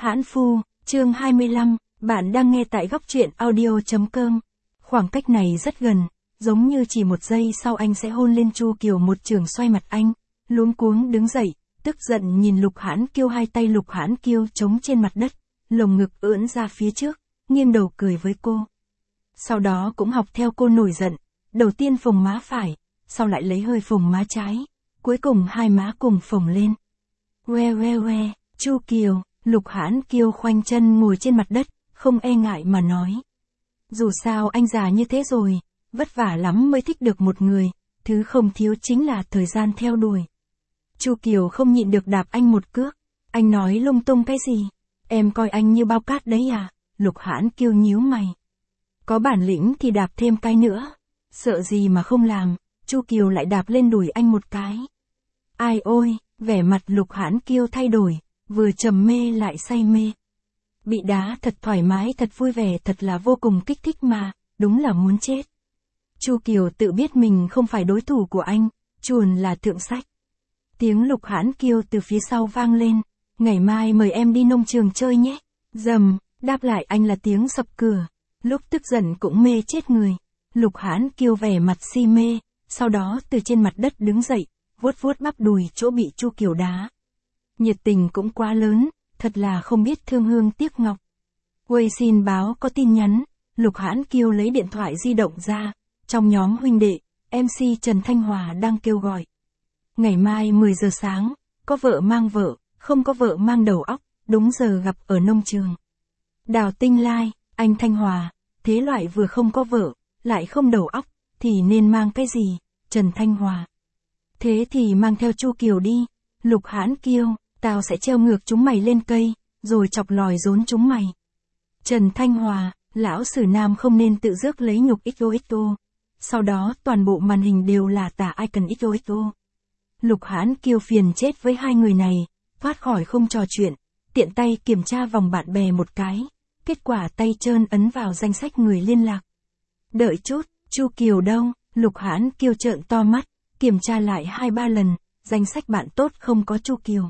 Hãn Phu, chương 25, bạn đang nghe tại góc truyện audio.com. Khoảng cách này rất gần, giống như chỉ một giây sau anh sẽ hôn lên Chu Kiều một trường xoay mặt anh, luống cuống đứng dậy, tức giận nhìn Lục Hãn Kiêu, hai tay Lục Hãn Kiêu chống trên mặt đất, lồng ngực ưỡn ra phía trước, nghiêng đầu cười với cô. Sau đó cũng học theo cô nổi giận, đầu tiên phồng má phải, sau lại lấy hơi phồng má trái, cuối cùng hai má cùng phồng lên. We, Chu Kiều. Lục Hãn Kiêu khoanh chân ngồi trên mặt đất, không e ngại mà nói. Dù sao anh già như thế rồi, vất vả lắm mới thích được một người, thứ không thiếu chính là thời gian theo đuổi. Chu Kiều không nhịn được đạp anh một cước. Anh nói lung tung cái gì? Em coi anh như bao cát đấy à? Lục Hãn Kiêu nhíu mày. Có bản lĩnh thì đạp thêm cái nữa. Sợ gì mà không làm? Chu Kiều lại đạp lên đùi anh một cái. Ai ôi, vẻ mặt Lục Hãn Kiêu thay đổi. Vừa trầm mê lại say mê. Bị đá thật thoải mái, thật vui vẻ, thật là vô cùng kích thích mà, đúng là muốn chết. Chu Kiều tự biết mình không phải đối thủ của anh, chuồn là thượng sách. Tiếng Lục Hãn Kiêu từ phía sau vang lên, ngày mai mời em đi nông trường chơi nhé. Dầm, đáp lại anh là tiếng sập cửa, lúc tức giận cũng mê chết người. Lục Hãn Kiêu vẻ mặt si mê, sau đó từ trên mặt đất đứng dậy, vuốt vuốt bắp đùi chỗ bị Chu Kiều đá. Nhiệt tình cũng quá lớn, thật là không biết thương hương tiếc ngọc. Quay xin báo có tin nhắn, Lục Hãn Kiêu lấy điện thoại di động ra, trong nhóm huynh đệ, MC Trần Thanh Hòa đang kêu gọi. Ngày mai 10 giờ sáng, có vợ mang vợ, không có vợ mang đầu óc, đúng giờ gặp ở nông trường. Đào Tinh Lai, anh Thanh Hòa, thế loại vừa không có vợ, lại không đầu óc, thì nên mang cái gì? Trần Thanh Hòa. Thế thì mang theo Chu Kiều đi. Lục Hãn Kiêu. Tao sẽ treo ngược chúng mày lên cây, rồi chọc lòi rốn chúng mày. Trần Thanh Hòa, lão sử nam không nên tự rước lấy nhục XOXO. Sau đó toàn bộ màn hình đều là tả icon XOXO. Lục Hãn Kiêu phiền chết với hai người này, thoát khỏi không trò chuyện, tiện tay kiểm tra vòng bạn bè một cái. Kết quả tay trơn ấn vào danh sách người liên lạc. Đợi chút, Chu Kiều đâu? Lục Hãn Kiêu trợn to mắt, kiểm tra lại 2-3 lần, danh sách bạn tốt không có Chu Kiều.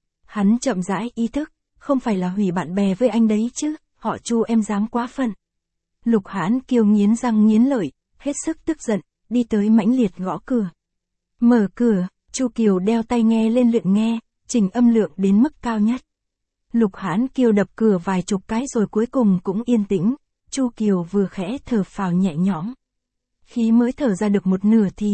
Hắn chậm rãi ý thức, không phải là hủy bạn bè với anh đấy chứ, họ Chu em dám quá phận. Lục Hãn Kiêu nghiến răng nghiến lợi, hết sức tức giận, đi tới mãnh liệt gõ cửa. Mở cửa, Chu Kiều đeo tai nghe lên luyện nghe, chỉnh âm lượng đến mức cao nhất. Lục Hãn Kiêu đập cửa vài chục cái rồi cuối cùng cũng yên tĩnh, Chu Kiều vừa khẽ thở phào nhẹ nhõm. Khi mới thở ra được một nửa thì,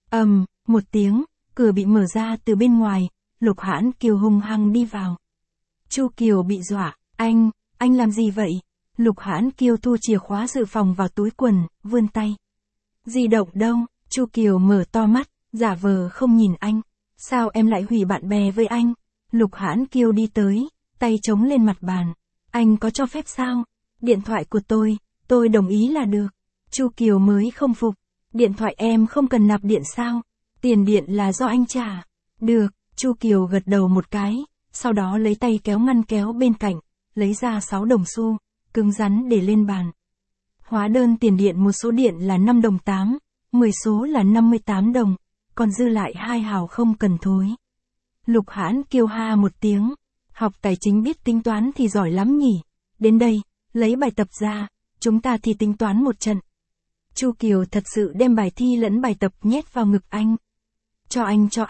một tiếng, cửa bị mở ra từ bên ngoài. Lục Hãn Kiêu hung hăng đi vào. Chu Kiều bị dọa, anh làm gì vậy? Lục Hãn Kiêu thu chìa khóa dự phòng vào túi quần, vươn tay. Di động đâu? Chu Kiều mở to mắt, giả vờ không nhìn anh. Sao em lại hủy bạn bè với anh? Lục Hãn Kiêu đi tới, tay chống lên mặt bàn. Anh có cho phép sao? Điện thoại của tôi đồng ý là được. Chu Kiều mới không phục. Điện thoại em không cần nạp điện sao? Tiền điện là do anh trả. Được. Chu Kiều gật đầu một cái, sau đó lấy tay kéo ngăn kéo bên cạnh, lấy ra 6 đồng xu, cứng rắn để lên bàn. Hóa đơn tiền điện một số điện là 5 đồng 8, 10 số là 58 đồng, còn dư lại 2 hào không cần thối. Lục Hãn Kiêu ha một tiếng, học tài chính biết tính toán thì giỏi lắm nhỉ, đến đây, lấy bài tập ra, chúng ta thì tính toán một trận. Chu Kiều thật sự đem bài thi lẫn bài tập nhét vào ngực anh. Cho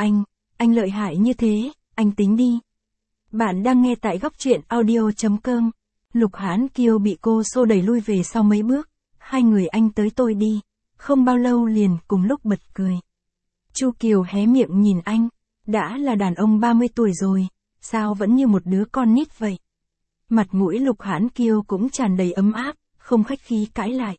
anh lợi hại như thế, anh tính đi. Bạn đang nghe tại góc truyện audio.com. Lục Hãn Kiêu bị cô xô đẩy lui về sau mấy bước, hai người anh tới tôi đi, không bao lâu liền cùng lúc bật cười. Chu Kiều hé miệng nhìn anh, đã là đàn ông 30 tuổi rồi, sao vẫn như một đứa con nít vậy? Mặt mũi Lục Hãn Kiêu cũng tràn đầy ấm áp, không khách khí cãi lại.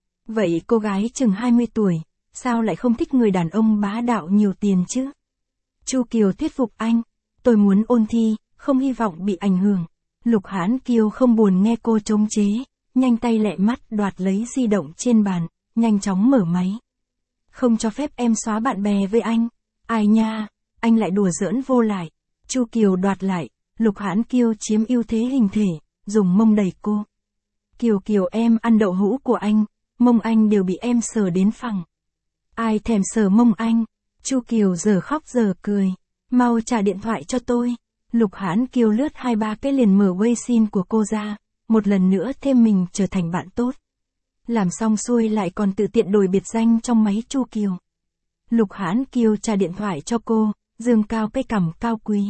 Vậy cô gái chừng 20 tuổi, sao lại không thích người đàn ông bá đạo nhiều tiền chứ? Chu Kiều thuyết phục anh, tôi muốn ôn thi, không hy vọng bị ảnh hưởng. Lục Hãn Kiêu không buồn nghe cô chống chế, nhanh tay lẹ mắt đoạt lấy di động trên bàn, nhanh chóng mở máy. Không cho phép em xóa bạn bè với anh. Ai nha, anh lại đùa giỡn vô lại. Chu Kiều đoạt lại, Lục Hãn Kiêu chiếm ưu thế hình thể, dùng mông đẩy cô. Kiều em ăn đậu hũ của anh, mông anh đều bị em sờ đến phẳng. Ai thèm sờ mông anh? Chu Kiều giờ khóc giờ cười. Mau trả điện thoại cho tôi. Lục Hãn Kiêu lướt 2-3 cái liền mở Weixin của cô ra, một lần nữa thêm mình trở thành bạn tốt. Làm xong xuôi lại còn tự tiện đổi biệt danh trong máy Chu Kiều. Lục Hãn Kiêu trả điện thoại cho cô, dương cao cái cằm cao quý.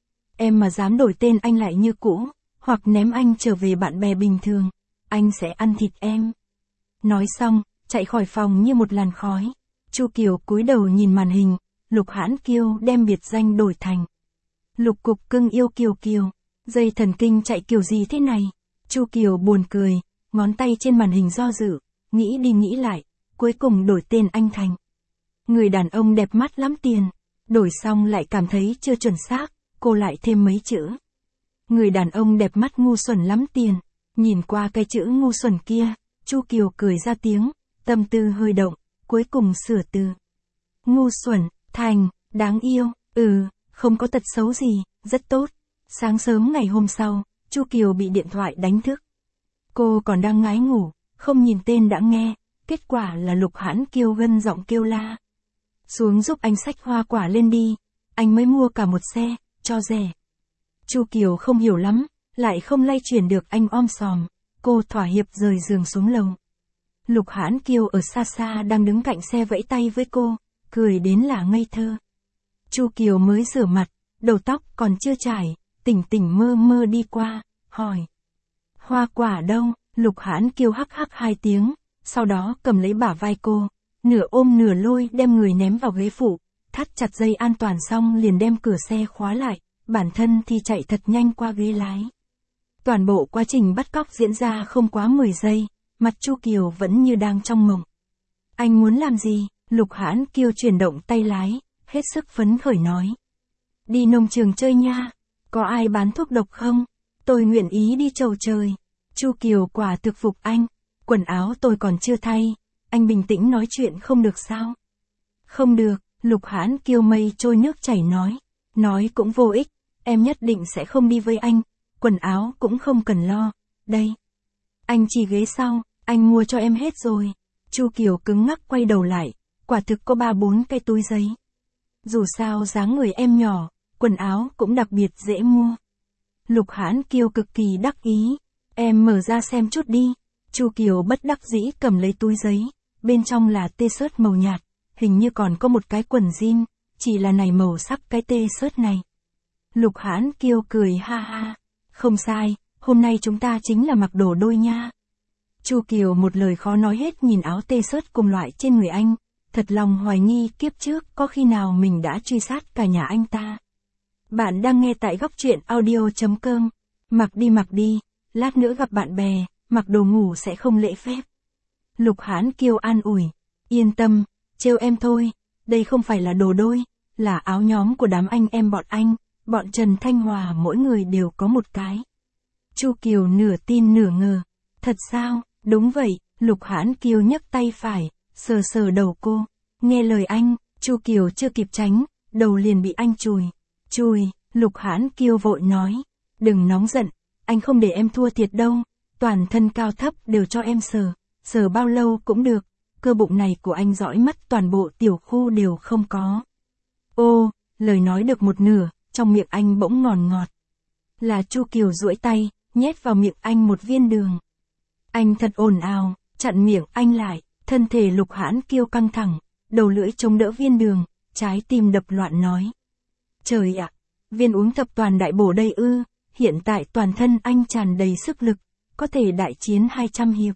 Em mà dám đổi tên anh lại như cũ, hoặc ném anh trở về bạn bè bình thường, anh sẽ ăn thịt em. Nói xong, chạy khỏi phòng như một làn khói. Chu Kiều cúi đầu nhìn màn hình, Lục Hãn Kiêu đem biệt danh đổi thành Lục Cục Cưng Yêu Kiều Kiều. Dây thần kinh chạy kiểu gì thế này? Chu Kiều buồn cười, ngón tay trên màn hình do dự, nghĩ đi nghĩ lại, cuối cùng đổi tên anh thành Người đàn ông đẹp mắt lắm tiền. Đổi xong lại cảm thấy chưa chuẩn xác, cô lại thêm mấy chữ. Người đàn ông đẹp mắt ngu xuẩn lắm tiền. Nhìn qua cái chữ ngu xuẩn kia, Chu Kiều cười ra tiếng, tâm tư hơi động, cuối cùng sửa từ ngu xuẩn thành đáng yêu. Không có tật xấu gì, rất tốt. Sáng sớm ngày hôm sau, Chu Kiều bị điện thoại đánh thức. Cô còn đang ngái ngủ, không nhìn tên đã nghe, kết quả là Lục Hãn Kiêu gân giọng kêu la. Xuống giúp anh xách hoa quả lên đi, anh mới mua cả một xe, cho rẻ. Chu Kiều không hiểu lắm, lại không lay chuyển được anh om sòm, cô thỏa hiệp rời giường xuống lầu. Lục Hãn Kiêu ở xa xa đang đứng cạnh xe vẫy tay với cô, cười đến là ngây thơ. Chu Kiều mới rửa mặt, đầu tóc còn chưa chải, tỉnh tỉnh mơ mơ đi qua, hỏi. Hoa quả đâu? Lục Hãn Kiêu hắc hắc 2 tiếng, sau đó cầm lấy bả vai cô, nửa ôm nửa lôi đem người ném vào ghế phụ, thắt chặt dây an toàn xong liền đem cửa xe khóa lại, bản thân thì chạy thật nhanh qua ghế lái. Toàn bộ quá trình bắt cóc diễn ra không quá 10 giây, mặt Chu Kiều vẫn như đang trong mộng. Anh muốn làm gì? Lục Hãn Kiêu chuyển động tay lái, hết sức phấn khởi nói. Đi nông trường chơi nha, có ai bán thuốc độc không? Tôi nguyện ý đi chầu trời. Chu Kiều quả thực phục anh, quần áo tôi còn chưa thay, anh bình tĩnh nói chuyện không được sao? Không được, Lục Hãn Kiêu mây trôi nước chảy nói cũng vô ích, em nhất định sẽ không đi với anh, quần áo cũng không cần lo, đây. Anh chỉ ghế sau, anh mua cho em hết rồi. Chu Kiều cứng ngắc quay đầu lại, quả thực có 3-4 cái túi giấy. Dù sao dáng người em nhỏ, quần áo cũng đặc biệt dễ mua. Lục Hãn Kiêu cực kỳ đắc ý, em mở ra xem chút đi. Chu Kiều bất đắc dĩ cầm lấy túi giấy, bên trong là t-shirt màu nhạt, hình như còn có một cái quần jean, chỉ là này màu sắc cái t-shirt này. Lục Hãn Kiêu cười ha ha, không sai, hôm nay chúng ta chính là mặc đồ đôi nha. Chu Kiều một lời khó nói hết nhìn áo t-shirt cùng loại trên người anh, thật lòng hoài nghi kiếp trước có khi nào mình đã truy sát cả nhà anh ta. Bạn đang nghe tại góc truyện audio.com. Mặc đi, lát nữa gặp bạn bè, mặc đồ ngủ sẽ không lễ phép. Lục Hãn Kiêu an ủi, yên tâm, trêu em thôi, đây không phải là đồ đôi, là áo nhóm của đám anh em bọn Trần Thanh Hòa mỗi người đều có một cái. Chu Kiều nửa tin nửa ngờ, thật sao? Đúng vậy, Lục Hãn Kiêu nhấc tay phải, sờ sờ đầu cô, nghe lời anh. Chu Kiều chưa kịp tránh, đầu liền bị anh chùi. Lục Hãn Kiêu vội nói, đừng nóng giận, anh không để em thua thiệt đâu, toàn thân cao thấp đều cho em sờ bao lâu cũng được, cơ bụng này của anh dõi mắt toàn bộ tiểu khu đều không có. Ô, lời nói được một nửa, trong miệng anh bỗng ngọt. Là Chu Kiều duỗi tay, nhét vào miệng anh một viên đường. Anh thật ồn ào, chặn miệng anh lại, thân thể Lục Hãn Kiêu căng thẳng, đầu lưỡi chống đỡ viên đường, trái tim đập loạn nói. Trời ạ, viên uống thập toàn đại bổ đây ư, hiện tại toàn thân anh tràn đầy sức lực, có thể đại chiến 200 hiệp.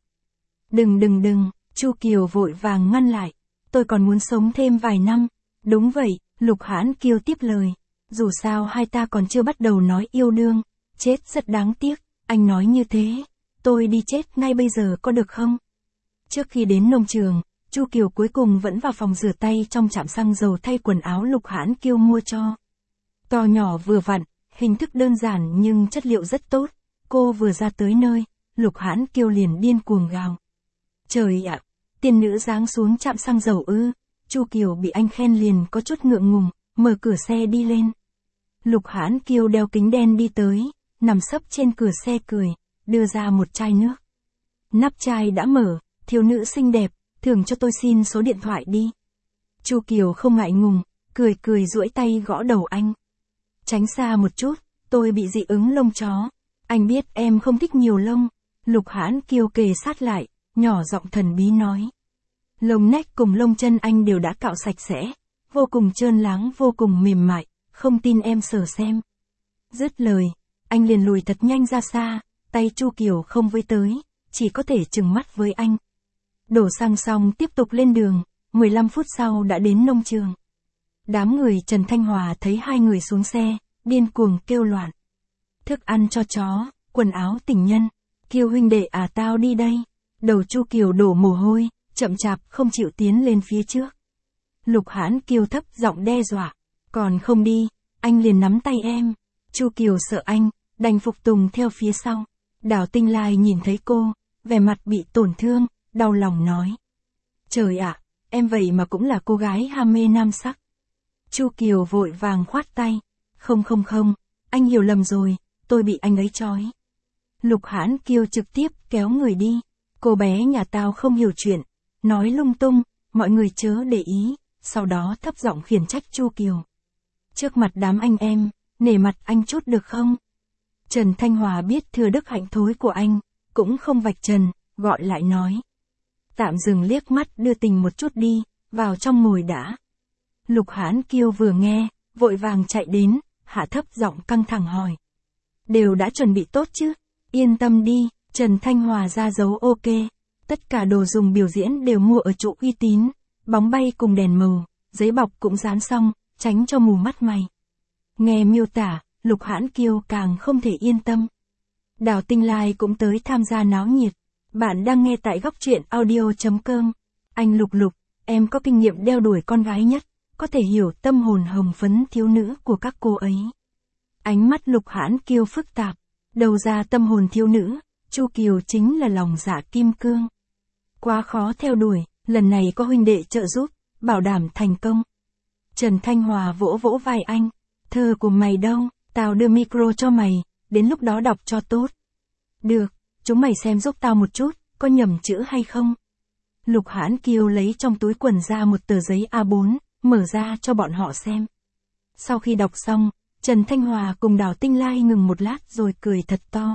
Đừng, Chu Kiều vội vàng ngăn lại, tôi còn muốn sống thêm vài năm. Đúng vậy, Lục Hãn Kiêu tiếp lời, dù sao hai ta còn chưa bắt đầu nói yêu đương, chết rất đáng tiếc, anh nói như thế, tôi đi chết ngay bây giờ có được không? Trước khi đến nông trường, Chu Kiều cuối cùng vẫn vào phòng rửa tay trong trạm xăng dầu thay quần áo Lục Hãn Kiêu mua cho. To nhỏ vừa vặn, hình thức đơn giản nhưng chất liệu rất tốt. Cô vừa ra tới nơi, Lục Hãn Kiêu liền điên cuồng gào. Trời ạ, tiên nữ giáng xuống trạm xăng dầu ư? Chu Kiều bị anh khen liền có chút ngượng ngùng, mở cửa xe đi lên. Lục Hãn Kiêu đeo kính đen đi tới, nằm sấp trên cửa xe cười, đưa ra một chai nước. Nắp chai đã mở, thiếu nữ xinh đẹp, thưởng cho tôi xin số điện thoại đi. Chu Kiều không ngại ngùng, cười duỗi tay gõ đầu anh. Tránh xa một chút, Tôi bị dị ứng lông chó. Anh biết em không thích nhiều lông. Lục Hãn Kiêu kề sát lại, nhỏ giọng thần bí nói. Lông nách cùng lông chân anh đều đã cạo sạch sẽ, vô cùng trơn láng, vô cùng mềm mại, không tin em sờ xem. Dứt lời, anh liền lùi thật nhanh ra xa, tay Chu Kiều không với tới, chỉ có thể trừng mắt với anh. Đổ xăng xong tiếp tục lên đường, 15 phút sau đã đến nông trường. Đám người Trần Thanh Hòa thấy hai người xuống xe, điên cuồng kêu loạn. Thức ăn cho chó, quần áo tình nhân, Kiều huynh đệ à tao đi đây. Đầu Chu Kiều đổ mồ hôi, chậm chạp không chịu tiến lên phía trước. Lục Hãn Kiêu thấp giọng đe dọa, còn không đi, anh liền nắm tay em. Chu Kiều sợ anh, đành phục tùng theo phía sau. Đào Tinh Lai nhìn thấy cô, vẻ mặt bị tổn thương, đau lòng nói. Trời ạ, em vậy mà cũng là cô gái ham mê nam sắc. Chu Kiều vội vàng khoát tay. Không, anh hiểu lầm rồi, tôi bị anh ấy trói. Lục Hãn Kiêu trực tiếp kéo người đi. Cô bé nhà tao không hiểu chuyện, nói lung tung, mọi người chớ để ý, sau đó thấp giọng khiển trách Chu Kiều. Trước mặt đám anh em, nể mặt anh chút được không? Trần Thanh Hòa biết thừa đức hạnh thối của anh, cũng không vạch trần, gọi lại nói. Tạm dừng liếc mắt đưa tình một chút đi, vào trong ngồi đã. Lục Hãn Kiêu vừa nghe, vội vàng chạy đến, hạ thấp giọng căng thẳng hỏi. Đều đã chuẩn bị tốt chứ? Yên tâm đi, Trần Thanh Hòa ra dấu ok. Tất cả đồ dùng biểu diễn đều mua ở chỗ uy tín, bóng bay cùng đèn màu, giấy bọc cũng dán xong, tránh cho mù mắt mày. Nghe miêu tả, Lục Hãn Kiêu càng không thể yên tâm. Đào Tinh Lai cũng tới tham gia náo nhiệt. Bạn đang nghe tại góc truyện audio.com. Anh Lục, em có kinh nghiệm đeo đuổi con gái nhất, có thể hiểu tâm hồn hồng phấn thiếu nữ của các cô ấy. Ánh mắt Lục Hãn Kiêu phức tạp, đầu ra tâm hồn thiếu nữ, Chu Kiều chính là lòng dạ kim cương. Quá khó theo đuổi, lần này có huynh đệ trợ giúp, bảo đảm thành công. Trần Thanh Hòa vỗ vỗ vai anh, thơ của mày đâu, tao đưa micro cho mày, đến lúc đó đọc cho tốt. Được, chúng mày xem giúp tao một chút, có nhầm chữ hay không? Lục Hãn Kiêu lấy trong túi quần ra một tờ giấy A4, mở ra cho bọn họ xem. Sau khi đọc xong, Trần Thanh Hòa cùng Đào Tinh Lai ngừng một lát rồi cười thật to.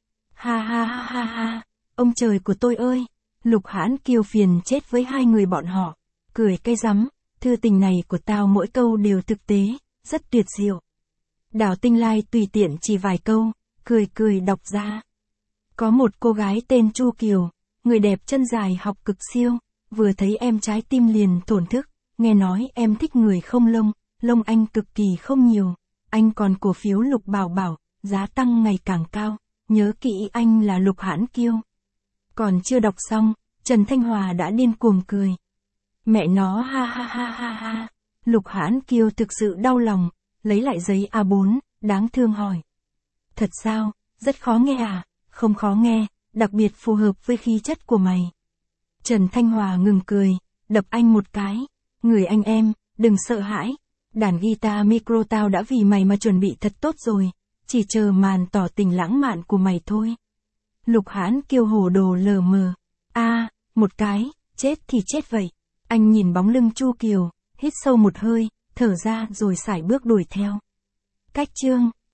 Ha, ông trời của tôi ơi! Lục Hãn Kiêu phiền chết với hai người bọn họ, cười cay rắm, thư tình này của tao mỗi câu đều thực tế, rất tuyệt diệu. Đào Tinh Lai tùy tiện chỉ vài câu, cười đọc ra. Có một cô gái tên Chu Kiều, người đẹp chân dài học cực siêu, vừa thấy em trái tim liền thổn thức, nghe nói em thích người không lông, lông anh cực kỳ không nhiều, anh còn cổ phiếu Lục Bảo Bảo, giá tăng ngày càng cao, nhớ kỹ anh là Lục Hãn Kiêu. Còn chưa đọc xong, Trần Thanh Hòa đã điên cuồng cười. Mẹ nó ha. Lục Hãn Kiêu thực sự đau lòng, lấy lại giấy A4, đáng thương hỏi. Thật sao, rất khó nghe à? Không khó nghe, đặc biệt phù hợp với khí chất của mày. Trần Thanh Hòa ngừng cười, đập anh một cái. Người anh em, đừng sợ hãi. Đàn guitar micro tao đã vì mày mà chuẩn bị thật tốt rồi, chỉ chờ màn tỏ tình lãng mạn của mày thôi. Lục Hãn Kiêu hồ đồ lờ mờ. Một cái, chết thì chết vậy. Anh nhìn bóng lưng Chu Kiều, hít sâu một hơi, thở ra rồi sải bước đuổi theo. Cách chương